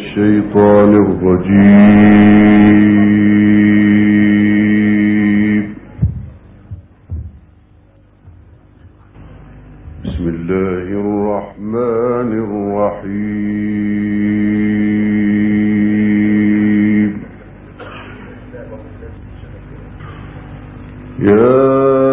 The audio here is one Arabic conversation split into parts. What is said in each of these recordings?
الشيطان الرجيم. بسم الله الرحمن الرحيم. يا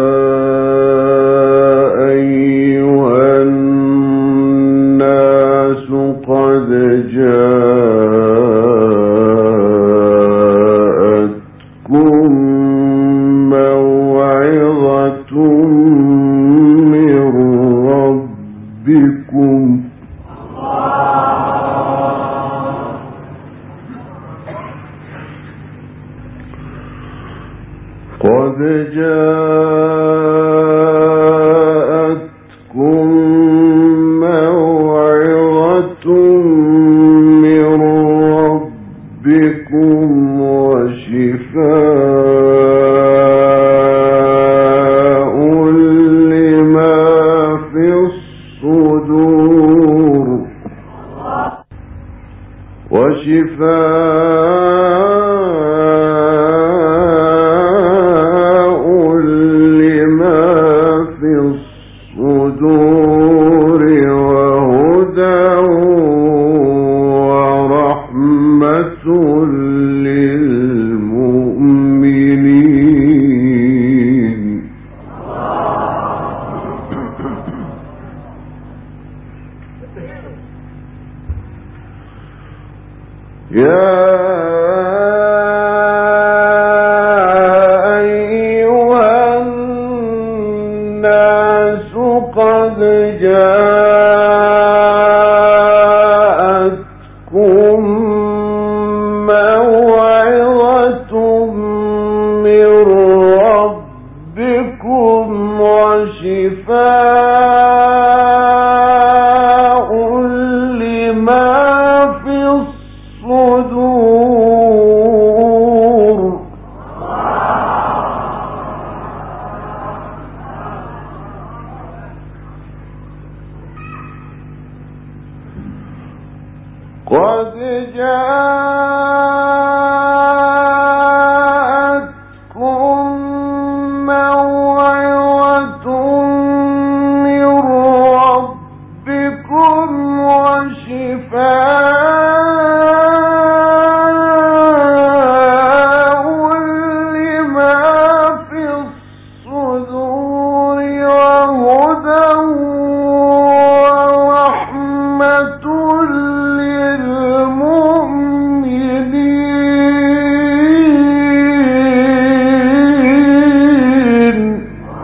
قد جاءتكم موعظة من ربكم وشفاء لما في الصدور وهدى ورحمة للمؤمنين. يا أيها الناس قد جاءتكم موعظة من ربكم وشفاء لما في الصدور قد جاءتكم موعظة من ربكم وشفاء لما في الصدور وهدى ورحمة للمؤمنين.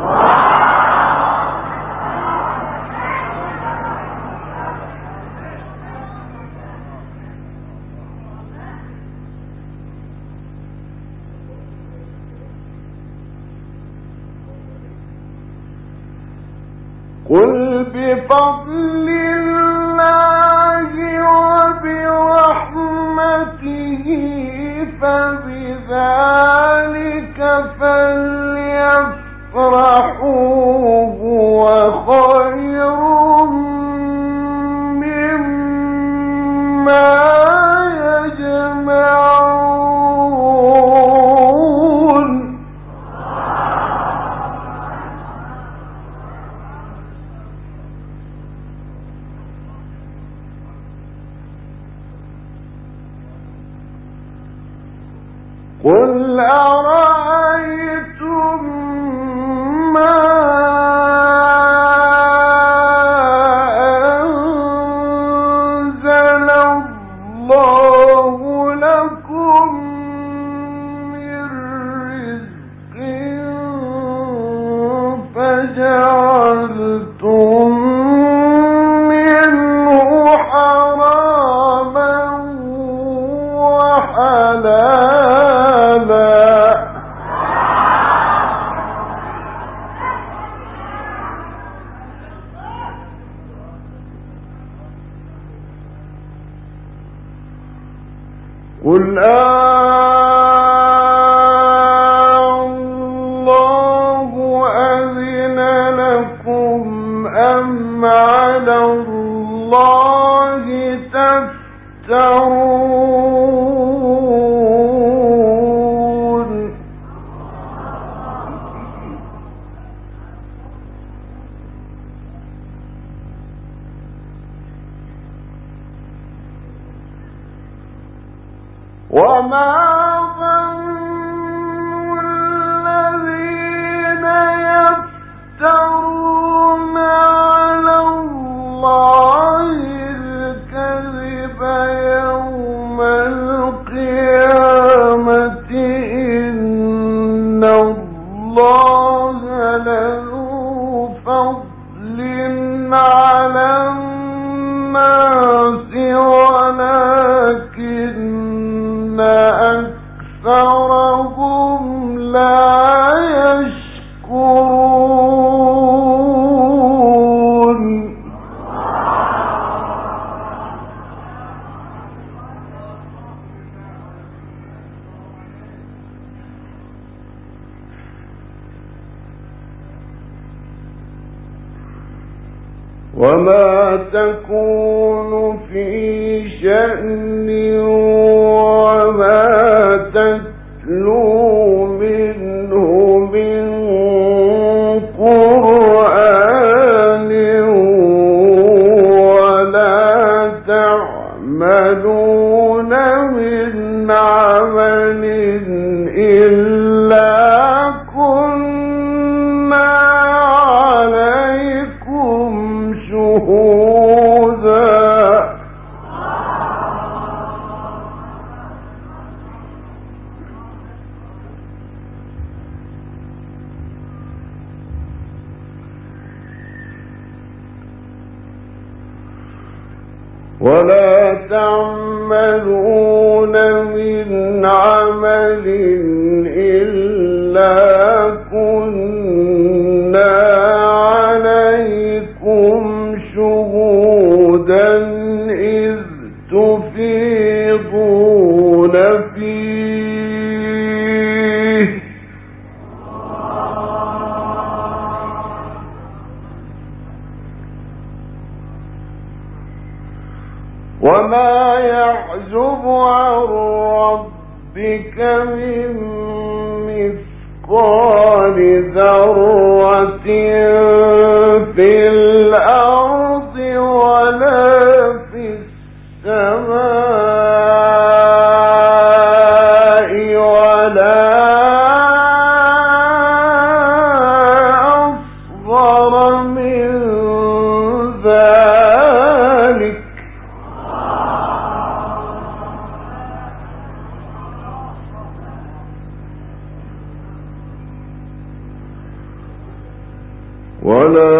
قل بفضل الله وبرحمته فبذلك فليفرحوا هو خير مما يجمعون. قل أرأيتم ما أنزل الله لكم من رزق فجعلتم منه حراما وحلالا قل الله أذن لكم أم على الله تفترون. وما ظن الذين يفترون على الله الكذب يوم القيامة إن الله لذو فضل على الناس ولكن أكثرهم لا يشكرون. وما تكون في شأن وما تتلو منه من قرآن ولا تعملون من عمل إلا كنا عليكم شهودا. ولا تعملون من عمل إلا كنا عليكم شهودا إذ تفيضون فيه وما يعزب عن ربك من مثقال ذرة في الأرض ولا في السماء ولا أصغر من ذلك ولا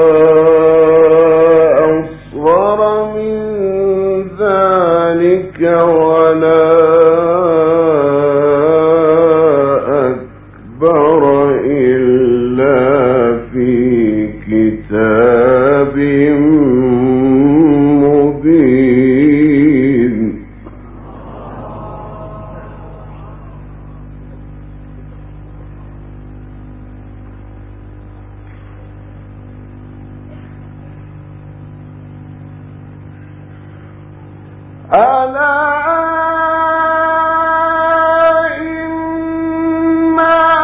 أصغر من ذلك ولا أكبر إلا في كتاب مبين. ألا إن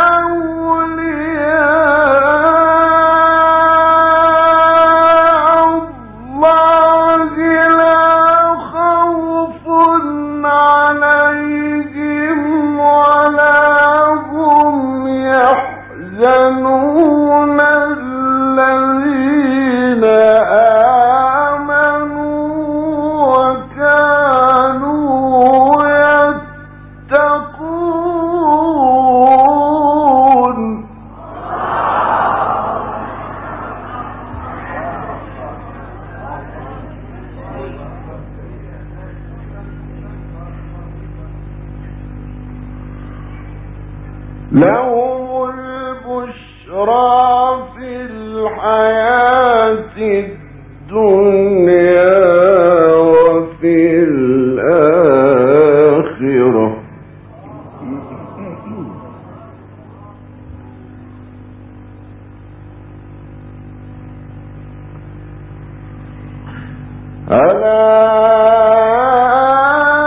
أولياء الله لا خوف عليهم ولا هم يحزنون الذين لهم البشرى في الحياة الدنيا وفي الآخرة ألا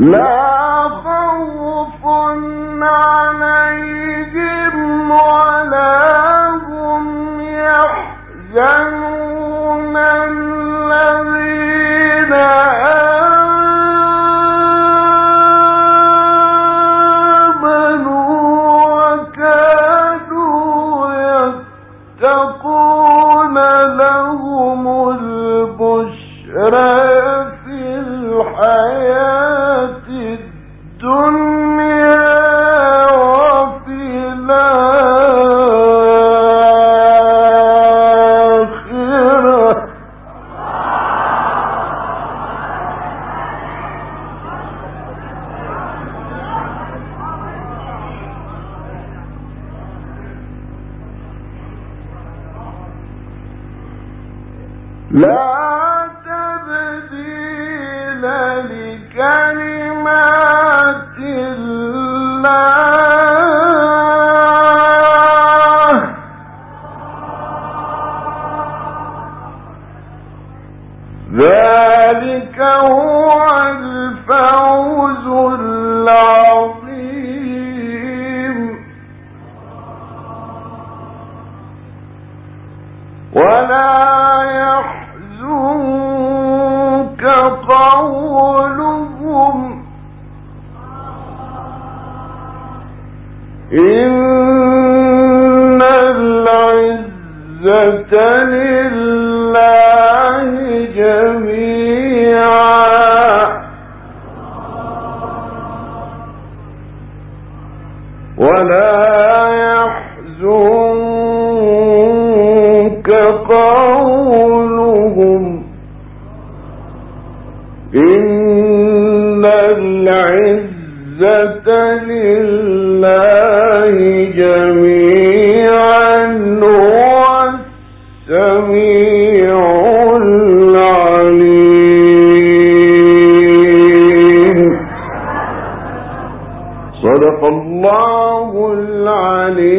لا خوف عليهم ولا هم يحزنون الذين آمنوا وكانوا يتقون لهم البشرى في الحياة الدنيا وفي الآخرة لا تبديل لكلمات الله ذلك هو الفوز العظيم ولا يحزنك قولهم إن العزة لله جميعا ولا يحزنك قولهم إن العزة لله جميعا هو السميع العليم صدق الله العلي